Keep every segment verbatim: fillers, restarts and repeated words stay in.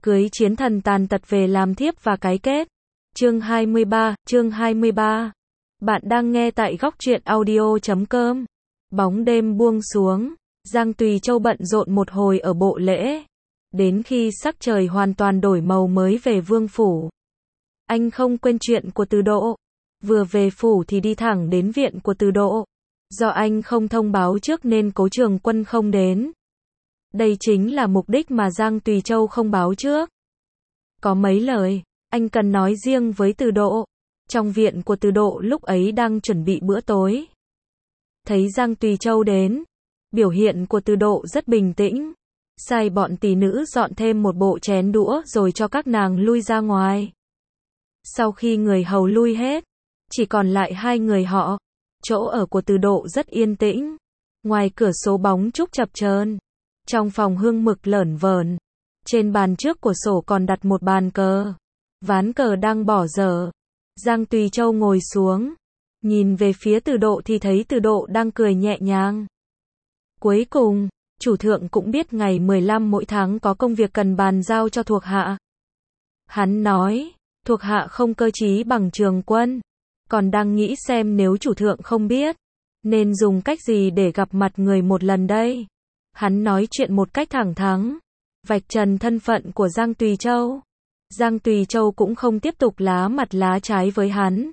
Cưới chiến thần tàn tật về làm thiếp và cái kết. Chương hai mươi ba, chương hai mươi ba. Bạn đang nghe tại góc truyện audio chấm com. Bóng đêm buông xuống, Giang Tùy Châu bận rộn một hồi ở bộ lễ. Đến khi sắc trời hoàn toàn đổi màu mới về vương phủ. Anh không quên chuyện của Từ Độ. Vừa về phủ thì đi thẳng đến viện của Từ Độ. Do anh không thông báo trước nên Cố Trường Quân không đến. Đây chính là mục đích mà Giang Tùy Châu không báo trước. Có mấy lời, anh cần nói riêng với Từ Độ. Trong viện của Từ Độ lúc ấy đang chuẩn bị bữa tối. Thấy Giang Tùy Châu đến, biểu hiện của Từ Độ rất bình tĩnh. Sai bọn tỷ nữ dọn thêm một bộ chén đũa rồi cho các nàng lui ra ngoài. Sau khi người hầu lui hết, chỉ còn lại hai người họ. Chỗ ở của Từ Độ rất yên tĩnh. Ngoài cửa sổ bóng trúc chập chờn. Trong phòng hương mực lởn vởn. Trên bàn trước của sổ còn đặt một bàn cờ. Ván cờ đang bỏ dở. Giang Tùy Châu ngồi xuống. Nhìn về phía Từ Độ thì thấy Từ Độ đang cười nhẹ nhàng. Cuối cùng, chủ thượng cũng biết ngày mười lăm mỗi tháng có công việc cần bàn giao cho thuộc hạ. Hắn nói, thuộc hạ không cơ trí bằng Trường Quân. Còn đang nghĩ xem nếu chủ thượng không biết, nên dùng cách gì để gặp mặt người một lần đây. Hắn nói chuyện một cách thẳng thắn, vạch trần thân phận của Giang Tùy Châu. Giang Tùy Châu cũng không tiếp tục lá mặt lá trái với hắn.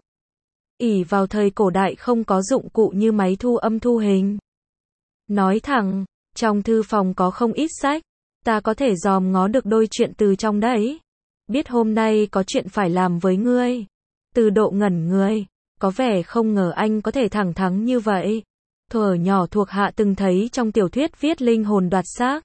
Ỷ vào thời cổ đại không có dụng cụ như máy thu âm thu hình. Nói thẳng, trong thư phòng có không ít sách, ta có thể dòm ngó được đôi chuyện từ trong đấy. Biết hôm nay có chuyện phải làm với ngươi. Từ Độ ngẩn người, có vẻ không ngờ anh có thể thẳng thắn như vậy. Thuở nhỏ thuộc hạ từng thấy trong tiểu thuyết viết linh hồn đoạt xác.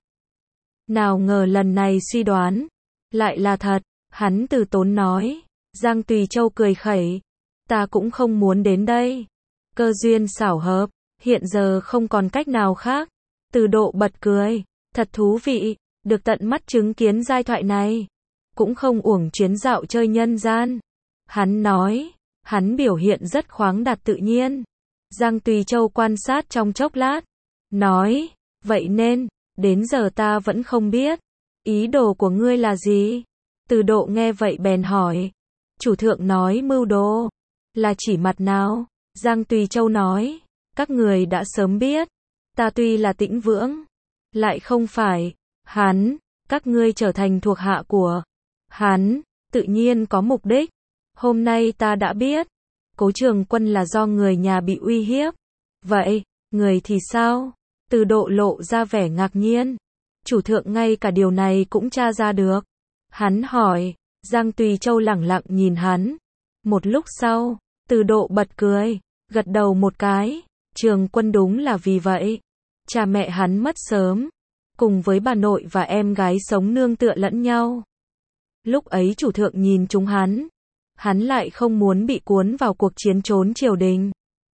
Nào ngờ lần này suy đoán, lại là thật. Hắn từ tốn nói. Giang Tùy Châu cười khẩy. Ta cũng không muốn đến đây. Cơ duyên xảo hợp, hiện giờ không còn cách nào khác. Từ Độ bật cười. Thật thú vị, được tận mắt chứng kiến giai thoại này. Cũng không uổng chuyến dạo chơi nhân gian. Hắn nói, hắn biểu hiện rất khoáng đạt tự nhiên. Giang Tùy Châu quan sát trong chốc lát. Nói, vậy nên, đến giờ ta vẫn không biết. Ý đồ của ngươi là gì? Từ Độ nghe vậy bèn hỏi. Chủ thượng nói mưu đồ. Là chỉ mặt nào? Giang Tùy Châu nói. Các người đã sớm biết. Ta tuy là Tĩnh Vương. Lại không phải. Hắn. Các ngươi trở thành thuộc hạ của. Hắn. Tự nhiên có mục đích. Hôm nay ta đã biết. Cố Trường Quân là do người nhà bị uy hiếp. Vậy, người thì sao? Từ Độ lộ ra vẻ ngạc nhiên. Chủ thượng ngay cả điều này cũng tra ra được. Hắn hỏi. Giang Tùy Châu lẳng lặng nhìn hắn. Một lúc sau, Từ Độ bật cười, gật đầu một cái. Trường Quân đúng là vì vậy. Cha mẹ hắn mất sớm. Cùng với bà nội và em gái sống nương tựa lẫn nhau. Lúc ấy chủ thượng nhìn chúng hắn. Hắn lại không muốn bị cuốn vào cuộc chiến trốn triều đình.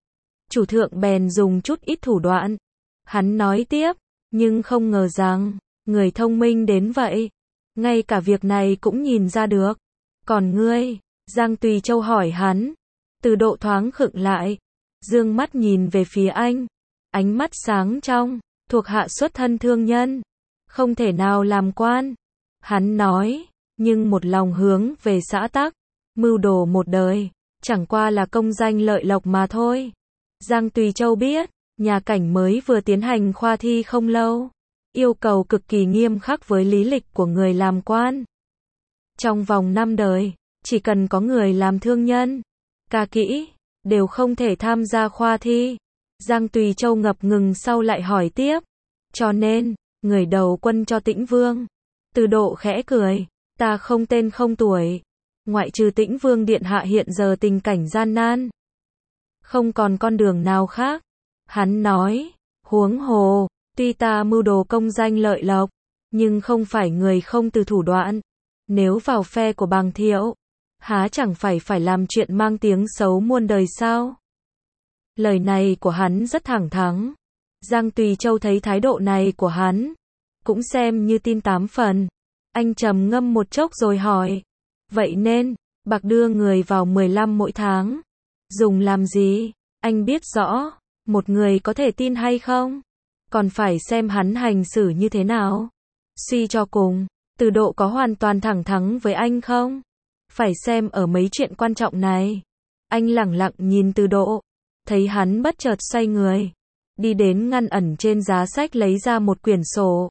Chủ thượng bèn dùng chút ít thủ đoạn. Hắn nói tiếp, nhưng không ngờ rằng, người thông minh đến vậy. Ngay cả việc này cũng nhìn ra được. Còn ngươi? Giang Tùy Châu hỏi hắn. Từ Độ thoáng khựng lại. Dương mắt nhìn về phía anh. Ánh mắt sáng trong. Thuộc hạ xuất thân thương nhân. Không thể nào làm quan. Hắn nói, nhưng một lòng hướng về xã tắc. Mưu đồ một đời, chẳng qua là công danh lợi lộc mà thôi. Giang Tùy Châu biết, nhà Cảnh mới vừa tiến hành khoa thi không lâu. Yêu cầu cực kỳ nghiêm khắc với lý lịch của người làm quan. Trong vòng năm đời, chỉ cần có người làm thương nhân, ca kỹ, đều không thể tham gia khoa thi. Giang Tùy Châu ngập ngừng sau lại hỏi tiếp. Cho nên, người đầu quân cho Tĩnh Vương. Từ Độ khẽ cười, ta không tên không tuổi. Ngoại trừ Tĩnh Vương điện hạ hiện giờ tình cảnh gian nan. Không còn con đường nào khác. Hắn nói, huống hồ, tuy ta mưu đồ công danh lợi lộc, nhưng không phải người không từ thủ đoạn. Nếu vào phe của Bàng Thiệu, há chẳng phải phải làm chuyện mang tiếng xấu muôn đời sao? Lời này của hắn rất thẳng thắn. Giang Tùy Châu thấy thái độ này của hắn, cũng xem như tin tám phần. Anh trầm ngâm một chốc rồi hỏi. Vậy nên, bạc đưa người vào mười lăm mỗi tháng. Dùng làm gì? Anh biết rõ, một người có thể tin hay không? Còn phải xem hắn hành xử như thế nào. Suy cho cùng, Từ Độ có hoàn toàn thẳng thắn với anh không? Phải xem ở mấy chuyện quan trọng này. Anh lẳng lặng nhìn Từ Độ, thấy hắn bất chợt xoay người, đi đến ngăn ẩn trên giá sách lấy ra một quyển sổ.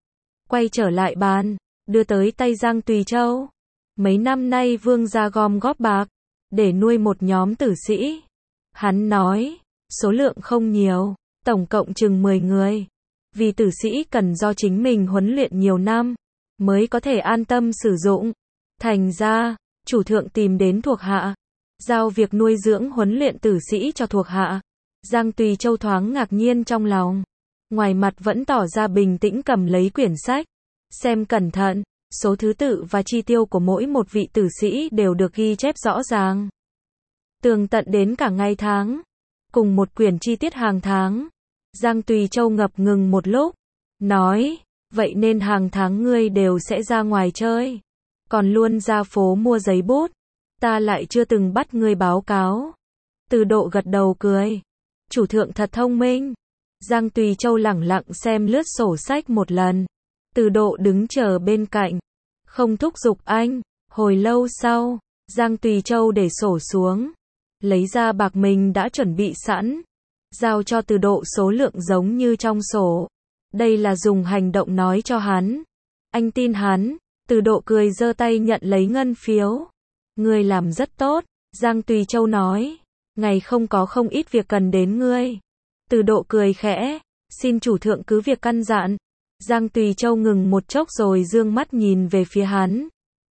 Quay trở lại bàn, đưa tới tay Giang Tùy Châu. Mấy năm nay Vương gia gom góp bạc, để nuôi một nhóm tử sĩ. Hắn nói, số lượng không nhiều, tổng cộng chừng mười người. Vì tử sĩ cần do chính mình huấn luyện nhiều năm, mới có thể an tâm sử dụng. Thành ra, chủ thượng tìm đến thuộc hạ, giao việc nuôi dưỡng huấn luyện tử sĩ cho thuộc hạ. Giang Tùy Châu thoáng ngạc nhiên trong lòng, ngoài mặt vẫn tỏ ra bình tĩnh cầm lấy quyển sách, xem cẩn thận, số thứ tự và chi tiêu của mỗi một vị tử sĩ đều được ghi chép rõ ràng, tường tận đến cả ngày tháng, cùng một quyển chi tiết hàng tháng. Giang Tùy Châu ngập ngừng một lúc, nói, vậy nên hàng tháng ngươi đều sẽ ra ngoài chơi, còn luôn ra phố mua giấy bút, ta lại chưa từng bắt ngươi báo cáo. Từ Độ gật đầu cười, chủ thượng thật thông minh. Giang Tùy Châu lẳng lặng xem lướt sổ sách một lần. Từ Độ đứng chờ bên cạnh, không thúc giục anh. Hồi lâu sau, Giang Tùy Châu để sổ xuống, lấy ra bạc mình đã chuẩn bị sẵn, giao cho Từ Độ số lượng giống như trong sổ. Đây là dùng hành động nói cho hắn, anh tin hắn. Từ Độ cười giơ tay nhận lấy ngân phiếu. Ngươi làm rất tốt, Giang Tùy Châu nói, ngày không có không ít việc cần đến ngươi. Từ Độ cười khẽ, xin chủ thượng cứ việc căn dặn. Giang Tùy Châu ngừng một chốc rồi dương mắt nhìn về phía hắn.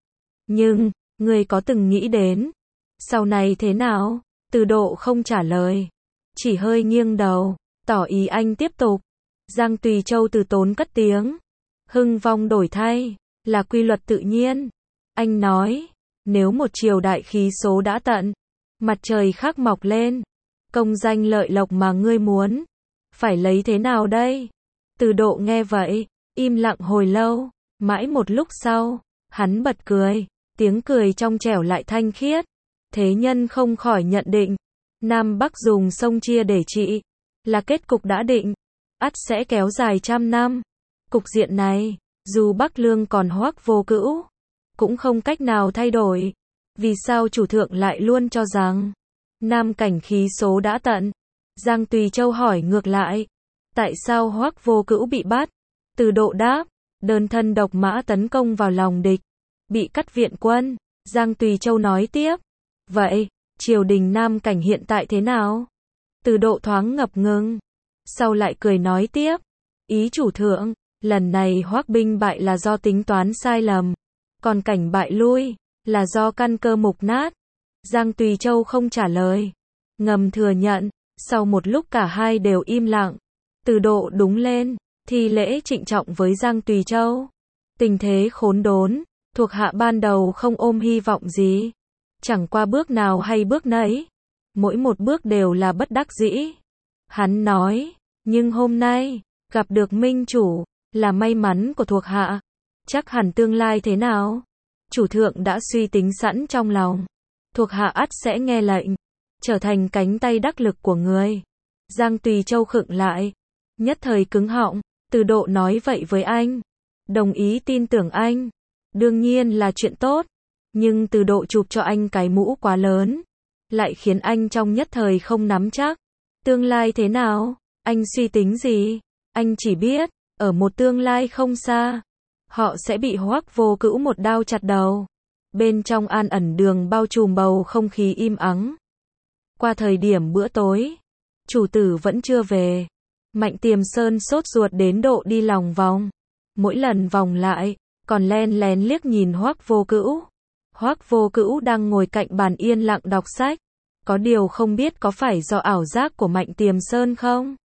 Nhưng, ngươi có từng nghĩ đến, sau này thế nào? Từ Độ không trả lời, chỉ hơi nghiêng đầu, tỏ ý anh tiếp tục. Giang Tùy Châu từ tốn cất tiếng, hưng vong đổi thay, là quy luật tự nhiên. Anh nói, nếu một triều đại khí số đã tận, mặt trời khác mọc lên, công danh lợi lộc mà ngươi muốn, phải lấy thế nào đây? Từ Độ nghe vậy, im lặng hồi lâu, mãi một lúc sau, hắn bật cười, tiếng cười trong trẻo lại thanh khiết. Thế nhân không khỏi nhận định, Nam Bắc dùng sông chia để trị, là kết cục đã định, ắt sẽ kéo dài trăm năm. Cục diện này, dù Bắc Lương còn Hoắc Vô Cữu, cũng không cách nào thay đổi. Vì sao chủ thượng lại luôn cho rằng Nam cảnh khí số đã tận? Giang Tùy Châu hỏi ngược lại, tại sao Hoắc Vô Cữu bị bắt? Từ Độ đáp, đơn thân độc mã tấn công vào lòng địch, bị cắt viện quân. Giang Tùy Châu nói tiếp, vậy, triều đình Nam cảnh hiện tại thế nào? Từ Độ thoáng ngập ngừng, sau lại cười nói tiếp, ý chủ thượng, lần này Hoắc binh bại là do tính toán sai lầm, còn cảnh bại lui, là do căn cơ mục nát. Giang Tùy Châu không trả lời, ngầm thừa nhận. Sau một lúc cả hai đều im lặng, Từ Độ đúng lên, thi lễ trịnh trọng với Giang Tùy Châu. Tình thế khốn đốn, thuộc hạ ban đầu không ôm hy vọng gì, chẳng qua bước nào hay bước nấy, mỗi một bước đều là bất đắc dĩ. Hắn nói, nhưng hôm nay, gặp được minh chủ, là may mắn của thuộc hạ. Chắc hẳn tương lai thế nào, chủ thượng đã suy tính sẵn trong lòng, thuộc hạ ắt sẽ nghe lệnh, trở thành cánh tay đắc lực của người. Giang Tùy Châu khựng lại, nhất thời cứng họng. Từ Độ nói vậy với anh, đồng ý tin tưởng anh, đương nhiên là chuyện tốt, nhưng Từ Độ chụp cho anh cái mũ quá lớn, lại khiến anh trong nhất thời không nắm chắc. Tương lai thế nào? Anh suy tính gì? Anh chỉ biết, ở một tương lai không xa, họ sẽ bị Hoắc Vô Cữu một đao chặt đầu. Bên trong An Ẩn Đường bao trùm bầu không khí im ắng. Qua thời điểm bữa tối, chủ tử vẫn chưa về. Mạnh Tiềm Sơn sốt ruột đến độ đi lòng vòng. Mỗi lần vòng lại, còn len lén liếc nhìn Hoắc Vô Cữu. Hoắc Vô Cữu đang ngồi cạnh bàn yên lặng đọc sách. Có điều không biết có phải do ảo giác của Mạnh Tiềm Sơn không?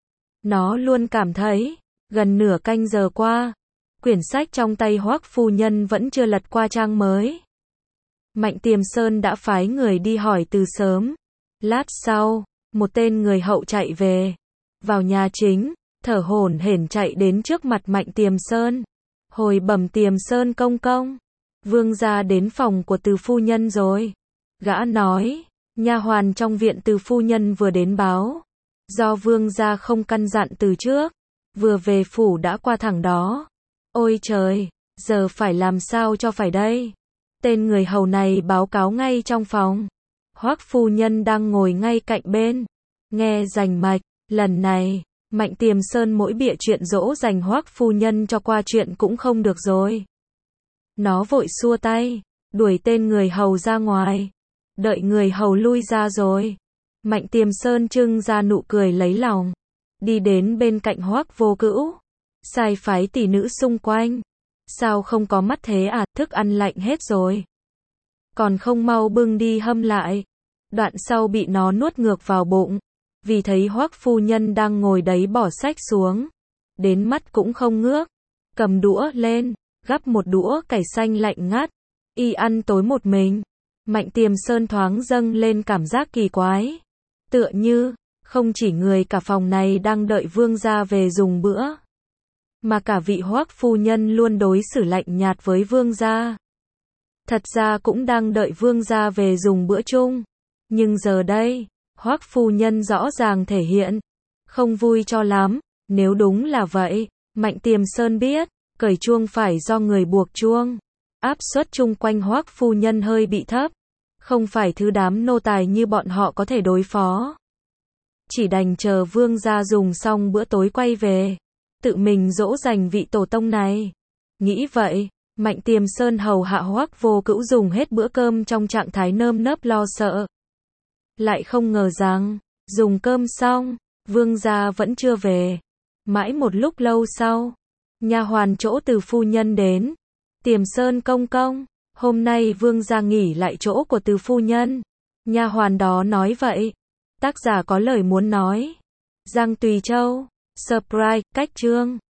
Nó luôn cảm thấy, gần nửa canh giờ qua, quyển sách trong tay Hoắc phu nhân vẫn chưa lật qua trang mới. Mạnh Tiềm Sơn đã phái người đi hỏi từ sớm. Lát sau, một tên người hậu chạy về, vào nhà chính, thở hổn hển chạy đến trước mặt Mạnh Tiềm Sơn. Hồi bẩm Tiềm Sơn công công, vương gia đến phòng của Từ phu nhân rồi. Gã nói, nha hoàn trong viện Từ phu nhân vừa đến báo, do vương gia không căn dặn từ trước, vừa về phủ đã qua thẳng đó. Ôi trời, Giờ phải làm sao cho phải đây? Tên người hầu này báo cáo ngay trong phòng. Hoắc phu nhân đang ngồi ngay cạnh bên, nghe rành mạch. Lần này, Mạnh Tiềm Sơn mỗi bịa chuyện dỗ dành Hoắc phu nhân cho qua chuyện cũng không được rồi. Nó vội xua tay, đuổi tên người hầu ra ngoài. Đợi người hầu lui ra rồi, Mạnh Tiềm Sơn trưng ra nụ cười lấy lòng, đi đến bên cạnh Hoắc Vô Cữu, sai phái tỷ nữ xung quanh. Sao không có mắt thế à, thức ăn lạnh hết rồi. Còn không mau bưng đi hâm lại. Đoạn sau bị nó nuốt ngược vào bụng. Vì thấy Hoắc phu nhân đang ngồi đấy bỏ sách xuống. Đến mắt cũng không ngước. Cầm đũa lên, gắp một đũa cải xanh lạnh ngắt. Y ăn tối một mình. Mạnh Tiềm Sơn thoáng dâng lên cảm giác kỳ quái. Tựa như, không chỉ người cả phòng này đang đợi vương gia về dùng bữa, mà cả vị Hoắc phu nhân luôn đối xử lạnh nhạt với vương gia. Thật ra cũng đang đợi vương gia về dùng bữa chung. Nhưng giờ đây, Hoắc phu nhân rõ ràng thể hiện không vui cho lắm. Nếu đúng là vậy, Mạnh Tiềm Sơn biết, cởi chuông phải do người buộc chuông. Áp suất chung quanh Hoắc phu nhân hơi bị thấp, không phải thứ đám nô tài như bọn họ có thể đối phó. Chỉ đành chờ vương gia dùng xong bữa tối quay về, tự mình dỗ dành vị tổ tông này. Nghĩ vậy, Mạnh Tiềm Sơn hầu hạ Hoắc Vô Cữu dùng hết bữa cơm trong trạng thái nơm nớp lo sợ. Lại không ngờ rằng, dùng cơm xong, vương gia vẫn chưa về. Mãi một lúc lâu sau, nha hoàn chỗ Từ phu nhân đến. Tiềm Sơn công công, hôm nay vương gia nghỉ lại chỗ của Từ phu nhân. Nha hoàn đó nói vậy. Tác giả có lời muốn nói. Giang Tùy Châu, Surprise, cách chương.